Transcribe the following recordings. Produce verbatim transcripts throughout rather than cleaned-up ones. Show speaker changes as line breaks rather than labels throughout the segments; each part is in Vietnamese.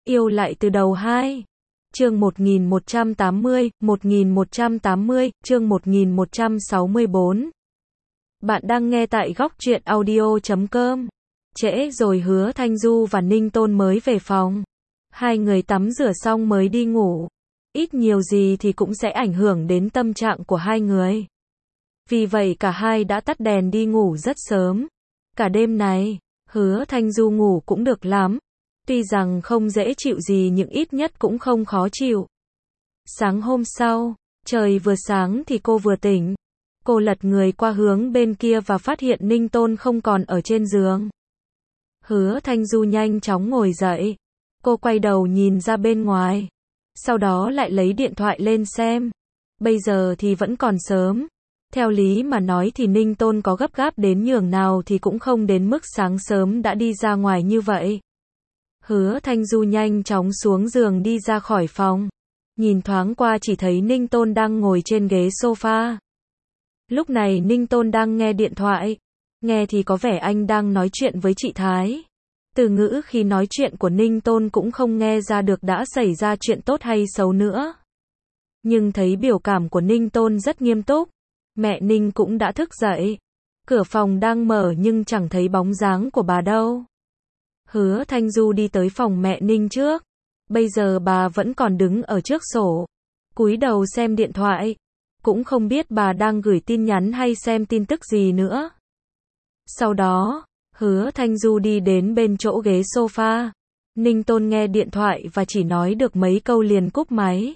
Yêu lại từ đầu hai. Chương một nghìn một trăm tám mươi, một nghìn một trăm tám mươi, chương một nghìn một trăm sáu mươi bốn. Bạn đang nghe tại góc truyện audio chấm com. Trễ rồi, Hứa Thanh Du và Ninh Tôn mới về phòng. Hai người tắm rửa xong mới đi ngủ. Ít nhiều gì thì cũng sẽ ảnh hưởng đến tâm trạng của hai người. Vì vậy cả hai đã tắt đèn đi ngủ rất sớm. Cả đêm này, Hứa Thanh Du ngủ cũng được lắm. Tuy rằng không dễ chịu gì nhưng ít nhất cũng không khó chịu. Sáng hôm sau, trời vừa sáng thì cô vừa tỉnh. Cô lật người qua hướng bên kia và phát hiện Ninh Tôn không còn ở trên giường. Hứa Thanh Du nhanh chóng ngồi dậy. Cô quay đầu nhìn ra bên ngoài. Sau đó lại lấy điện thoại lên xem. Bây giờ thì vẫn còn sớm. Theo lý mà nói thì Ninh Tôn có gấp gáp đến nhường nào thì cũng không đến mức sáng sớm đã đi ra ngoài như vậy. Hứa Thanh Du nhanh chóng xuống giường đi ra khỏi phòng. Nhìn thoáng qua chỉ thấy Ninh Tôn đang ngồi trên ghế sofa. Lúc này Ninh Tôn đang nghe điện thoại. Nghe thì có vẻ anh đang nói chuyện với chị Thái. Từ ngữ khi nói chuyện của Ninh Tôn cũng không nghe ra được đã xảy ra chuyện tốt hay xấu nữa. Nhưng thấy biểu cảm của Ninh Tôn rất nghiêm túc. Mẹ Ninh cũng đã thức dậy. Cửa phòng đang mở nhưng chẳng thấy bóng dáng của bà đâu. Hứa Thanh Du đi tới phòng mẹ Ninh trước. Bây giờ bà vẫn còn đứng ở trước sổ. Cúi đầu xem điện thoại. Cũng không biết bà đang gửi tin nhắn hay xem tin tức gì nữa. Sau đó, Hứa Thanh Du đi đến bên chỗ ghế sofa. Ninh Tôn nghe điện thoại và chỉ nói được mấy câu liền cúp máy.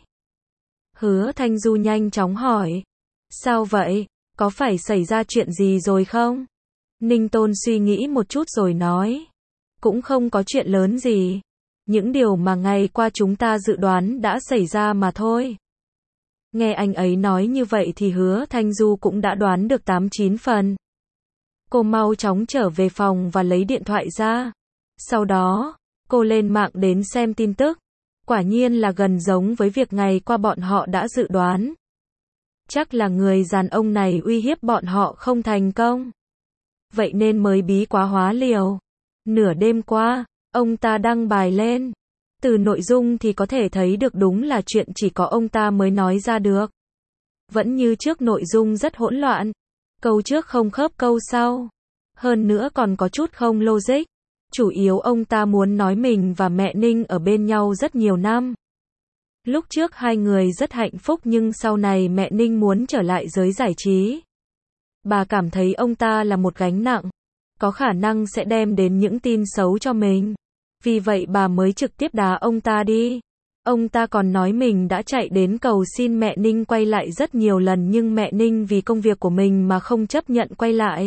Hứa Thanh Du nhanh chóng hỏi. Sao vậy? Có phải xảy ra chuyện gì rồi không? Ninh Tôn suy nghĩ một chút rồi nói. Cũng không có chuyện lớn gì. Những điều mà ngày qua chúng ta dự đoán đã xảy ra mà thôi. Nghe anh ấy nói như vậy thì Hứa Thanh Du cũng đã đoán được tám chín phần. Cô mau chóng trở về phòng và lấy điện thoại ra. Sau đó, cô lên mạng đến xem tin tức. Quả nhiên là gần giống với việc ngày qua bọn họ đã dự đoán. Chắc là người đàn ông này uy hiếp bọn họ không thành công. Vậy nên mới bí quá hóa liều. Nửa đêm qua, ông ta đăng bài lên. Từ nội dung thì có thể thấy được đúng là chuyện chỉ có ông ta mới nói ra được. Vẫn như trước, nội dung rất hỗn loạn. Câu trước không khớp câu sau. Hơn nữa còn có chút không logic. Chủ yếu ông ta muốn nói mình và mẹ Ninh ở bên nhau rất nhiều năm. Lúc trước hai người rất hạnh phúc nhưng sau này mẹ Ninh muốn trở lại giới giải trí. Bà cảm thấy ông ta là một gánh nặng. Có khả năng sẽ đem đến những tin xấu cho mình. Vì vậy bà mới trực tiếp đá ông ta đi. Ông ta còn nói mình đã chạy đến cầu xin mẹ Ninh quay lại rất nhiều lần nhưng mẹ Ninh vì công việc của mình mà không chấp nhận quay lại.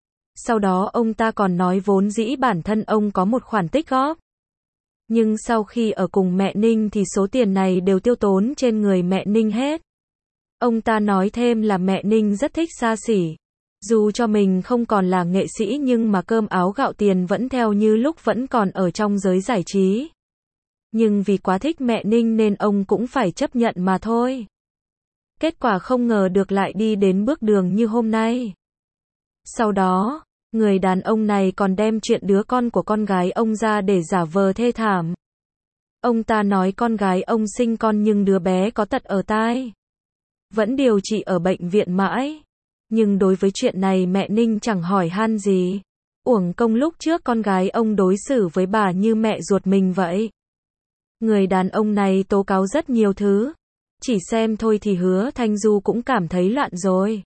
Sau đó ông ta còn nói vốn dĩ bản thân ông có một khoản tích góp. Nhưng sau khi ở cùng mẹ Ninh thì số tiền này đều tiêu tốn trên người mẹ Ninh hết. Ông ta nói thêm là mẹ Ninh rất thích xa xỉ. Dù cho mình không còn là nghệ sĩ nhưng mà cơm áo gạo tiền vẫn theo như lúc vẫn còn ở trong giới giải trí. Nhưng vì quá thích mẹ Ninh nên ông cũng phải chấp nhận mà thôi. Kết quả không ngờ được lại đi đến bước đường như hôm nay. Sau đó, người đàn ông này còn đem chuyện đứa con của con gái ông ra để giả vờ thê thảm. Ông ta nói con gái ông sinh con nhưng đứa bé có tật ở tai. Vẫn điều trị ở bệnh viện mãi. Nhưng đối với chuyện này mẹ Ninh chẳng hỏi han gì. Uổng công lúc trước con gái ông đối xử với bà như mẹ ruột mình vậy. Người đàn ông này tố cáo rất nhiều thứ. Chỉ xem thôi thì Hứa Thanh Du cũng cảm thấy loạn rồi.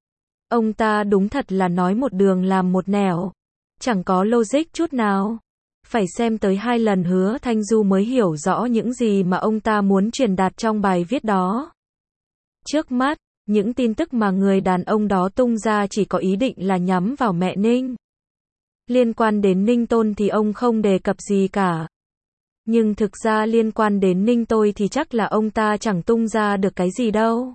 Ông ta đúng thật là nói một đường làm một nẻo. Chẳng có logic chút nào. Phải xem tới hai lần Hứa Thanh Du mới hiểu rõ những gì mà ông ta muốn truyền đạt trong bài viết đó. Trước mắt, những tin tức mà người đàn ông đó tung ra chỉ có ý định là nhắm vào mẹ Ninh. Liên quan đến Ninh Tôn thì ông không đề cập gì cả. Nhưng thực ra liên quan đến Ninh tôi thì chắc là ông ta chẳng tung ra được cái gì đâu.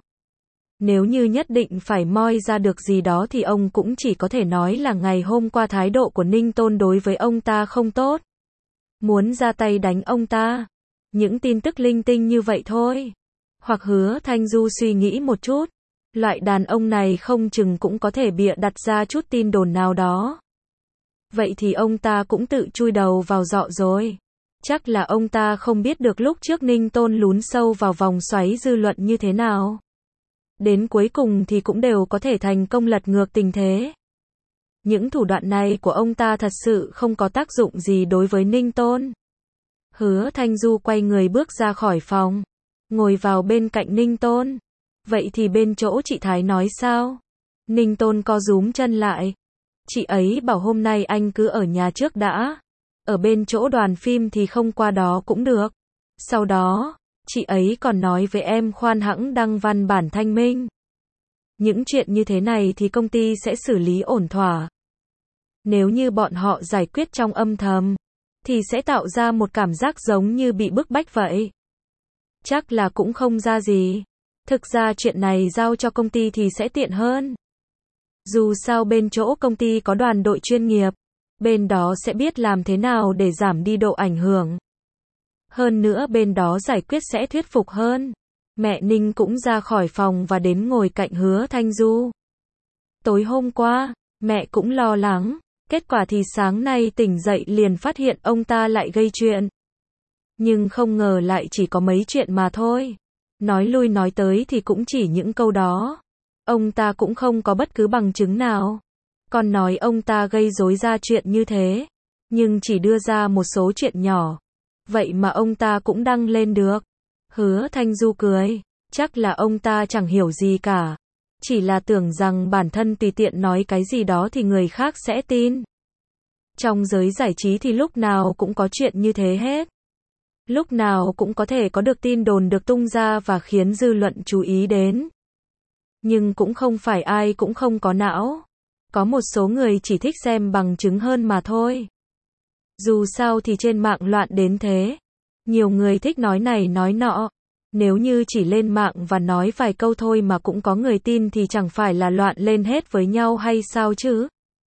Nếu như nhất định phải moi ra được gì đó thì ông cũng chỉ có thể nói là ngày hôm qua thái độ của Ninh Tôn đối với ông ta không tốt. Muốn ra tay đánh ông ta. Những tin tức linh tinh như vậy thôi. Hoặc Hứa Thanh Du suy nghĩ một chút. Loại đàn ông này không chừng cũng có thể bịa đặt ra chút tin đồn nào đó. Vậy thì ông ta cũng tự chui đầu vào giọ rồi. Chắc là ông ta không biết được lúc trước Ninh Tôn lún sâu vào vòng xoáy dư luận như thế nào. Đến cuối cùng thì cũng đều có thể thành công lật ngược tình thế. Những thủ đoạn này của ông ta thật sự không có tác dụng gì đối với Ninh Tôn. Hứa Thanh Du quay người bước ra khỏi phòng, ngồi vào bên cạnh Ninh Tôn. Vậy thì bên chỗ chị Thái nói sao? Ninh Tôn co rúm chân lại. Chị ấy bảo hôm nay anh cứ ở nhà trước đã. Ở bên chỗ đoàn phim thì không qua đó cũng được. Sau đó, chị ấy còn nói với em khoan hẵng đăng văn bản thanh minh. Những chuyện như thế này thì công ty sẽ xử lý ổn thỏa. Nếu như bọn họ giải quyết trong âm thầm, thì sẽ tạo ra một cảm giác giống như bị bức bách vậy. Chắc là cũng không ra gì. Thực ra chuyện này giao cho công ty thì sẽ tiện hơn. Dù sao bên chỗ công ty có đoàn đội chuyên nghiệp, bên đó sẽ biết làm thế nào để giảm đi độ ảnh hưởng. Hơn nữa bên đó giải quyết sẽ thuyết phục hơn. Mẹ Ninh cũng ra khỏi phòng và đến ngồi cạnh Hứa Thanh Du. Tối hôm qua, mẹ cũng lo lắng, kết quả thì sáng nay tỉnh dậy liền phát hiện ông ta lại gây chuyện. Nhưng không ngờ lại chỉ có mấy chuyện mà thôi. Nói lui nói tới thì cũng chỉ những câu đó. Ông ta cũng không có bất cứ bằng chứng nào. Còn nói ông ta gây rối ra chuyện như thế, nhưng chỉ đưa ra một số chuyện nhỏ. Vậy mà ông ta cũng đăng lên được. Hứa Thanh Du cười, chắc là ông ta chẳng hiểu gì cả. Chỉ là tưởng rằng bản thân tùy tiện nói cái gì đó thì người khác sẽ tin. Trong giới giải trí thì lúc nào cũng có chuyện như thế hết. Lúc nào cũng có thể có được tin đồn được tung ra và khiến dư luận chú ý đến. Nhưng cũng không phải ai cũng không có não. Có một số người chỉ thích xem bằng chứng hơn mà thôi. Dù sao thì trên mạng loạn đến thế. Nhiều người thích nói này nói nọ. Nếu như chỉ lên mạng và nói vài câu thôi mà cũng có người tin thì chẳng phải là loạn lên hết với nhau hay sao chứ?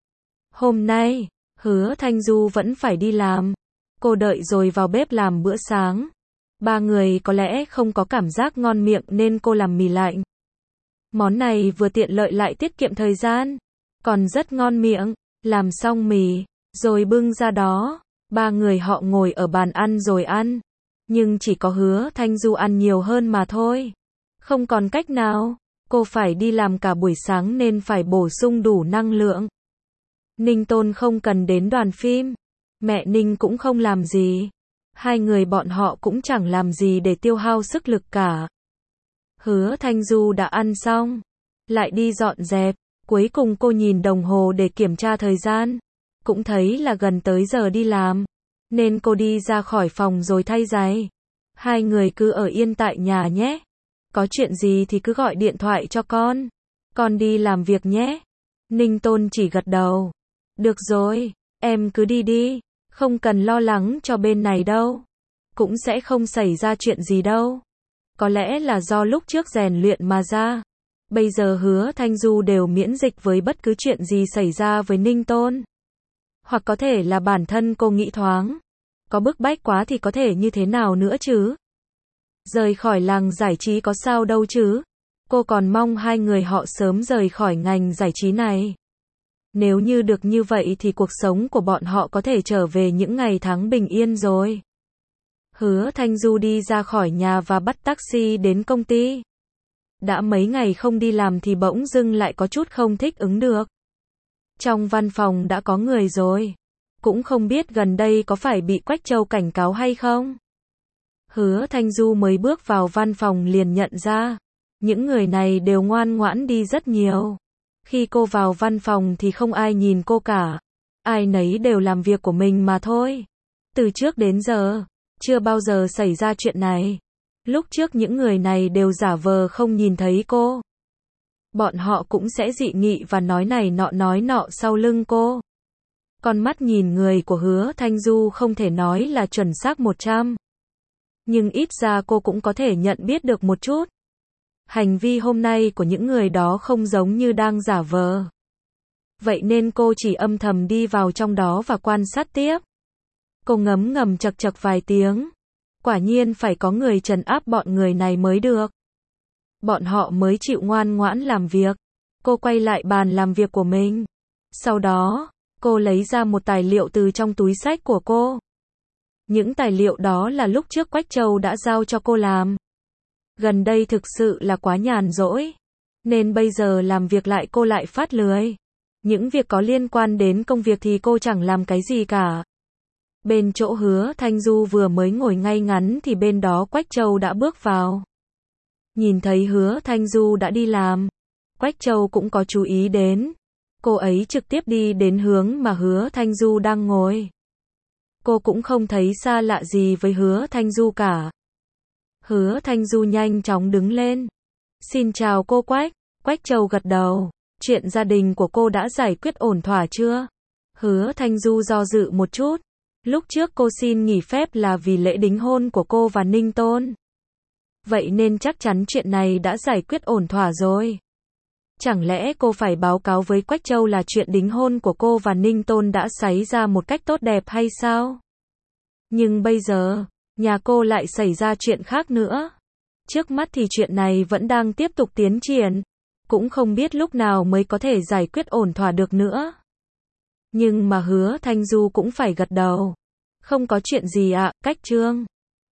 Hôm nay, Hứa Thanh Du vẫn phải đi làm. Cô đợi rồi vào bếp làm bữa sáng. Ba người có lẽ không có cảm giác ngon miệng nên cô làm mì lạnh. Món này vừa tiện lợi lại tiết kiệm thời gian. Còn rất ngon miệng. Làm xong mì, rồi bưng ra đó. Ba người họ ngồi ở bàn ăn rồi ăn. Nhưng chỉ có Hứa Thanh Du ăn nhiều hơn mà thôi. Không còn cách nào. Cô phải đi làm cả buổi sáng nên phải bổ sung đủ năng lượng. Ninh Tôn không cần đến đoàn phim. Mẹ Ninh cũng không làm gì. Hai người bọn họ cũng chẳng làm gì để tiêu hao sức lực cả. Hứa Thanh Du đã ăn xong. Lại đi dọn dẹp. Cuối cùng cô nhìn đồng hồ để kiểm tra thời gian. Cũng thấy là gần tới giờ đi làm. Nên cô đi ra khỏi phòng rồi thay giày. Hai người cứ ở yên tại nhà nhé. Có chuyện gì thì cứ gọi điện thoại cho con. Con đi làm việc nhé. Ninh Tôn chỉ gật đầu. Được rồi, em cứ đi đi. Không cần lo lắng cho bên này đâu. Cũng sẽ không xảy ra chuyện gì đâu. Có lẽ là do lúc trước rèn luyện mà ra. Bây giờ Hứa Thanh Du đều miễn dịch với bất cứ chuyện gì xảy ra với Ninh Tôn. Hoặc có thể là bản thân cô nghĩ thoáng. Có bức bách quá thì có thể như thế nào nữa chứ? Rời khỏi làng giải trí có sao đâu chứ? Cô còn mong hai người họ sớm rời khỏi ngành giải trí này. Nếu như được như vậy thì cuộc sống của bọn họ có thể trở về những ngày tháng bình yên rồi. Hứa Thanh Du đi ra khỏi nhà và bắt taxi đến công ty. Đã mấy ngày không đi làm thì bỗng dưng lại có chút không thích ứng được. Trong văn phòng đã có người rồi. Cũng không biết gần đây có phải bị Quách Châu cảnh cáo hay không. Hứa Thanh Du mới bước vào văn phòng liền nhận ra. Những người này đều ngoan ngoãn đi rất nhiều. Khi cô vào văn phòng thì không ai nhìn cô cả. Ai nấy đều làm việc của mình mà thôi. Từ trước đến giờ, chưa bao giờ xảy ra chuyện này. Lúc trước những người này đều giả vờ không nhìn thấy cô. Bọn họ cũng sẽ dị nghị và nói này nọ nói nọ sau lưng cô. Con mắt nhìn người của Hứa Thanh Du không thể nói là chuẩn xác một trăm. Nhưng ít ra cô cũng có thể nhận biết được một chút. Hành vi hôm nay của những người đó không giống như đang giả vờ. Vậy nên cô chỉ âm thầm đi vào trong đó và quan sát tiếp. Cô ngấm ngầm chật chật vài tiếng. Quả nhiên phải có người trấn áp bọn người này mới được. Bọn họ mới chịu ngoan ngoãn làm việc. Cô quay lại bàn làm việc của mình. Sau đó, cô lấy ra một tài liệu từ trong túi xách của cô. Những tài liệu đó là lúc trước Quách Châu đã giao cho cô làm. Gần đây thực sự là quá nhàn rỗi. Nên bây giờ làm việc lại cô lại phát lười. Những việc có liên quan đến công việc thì cô chẳng làm cái gì cả. Bên chỗ Hứa Thanh Du vừa mới ngồi ngay ngắn thì bên đó Quách Châu đã bước vào. Nhìn thấy Hứa Thanh Du đã đi làm, Quách Châu cũng có chú ý đến. Cô ấy trực tiếp đi đến hướng mà Hứa Thanh Du đang ngồi. Cô cũng không thấy xa lạ gì với Hứa Thanh Du cả. Hứa Thanh Du nhanh chóng đứng lên. Xin chào cô Quách. Quách Châu gật đầu. Chuyện gia đình của cô đã giải quyết ổn thỏa chưa? Hứa Thanh Du do dự một chút. Lúc trước cô xin nghỉ phép là vì lễ đính hôn của cô và Ninh Tôn. Vậy nên chắc chắn chuyện này đã giải quyết ổn thỏa rồi. Chẳng lẽ cô phải báo cáo với Quách Châu là chuyện đính hôn của cô và Ninh Tôn đã xảy ra một cách tốt đẹp hay sao? Nhưng bây giờ, nhà cô lại xảy ra chuyện khác nữa. Trước mắt thì chuyện này vẫn đang tiếp tục tiến triển. Cũng không biết lúc nào mới có thể giải quyết ổn thỏa được nữa. Nhưng mà Hứa Thanh Du cũng phải gật đầu. Không có chuyện gì ạ, Cách Trương.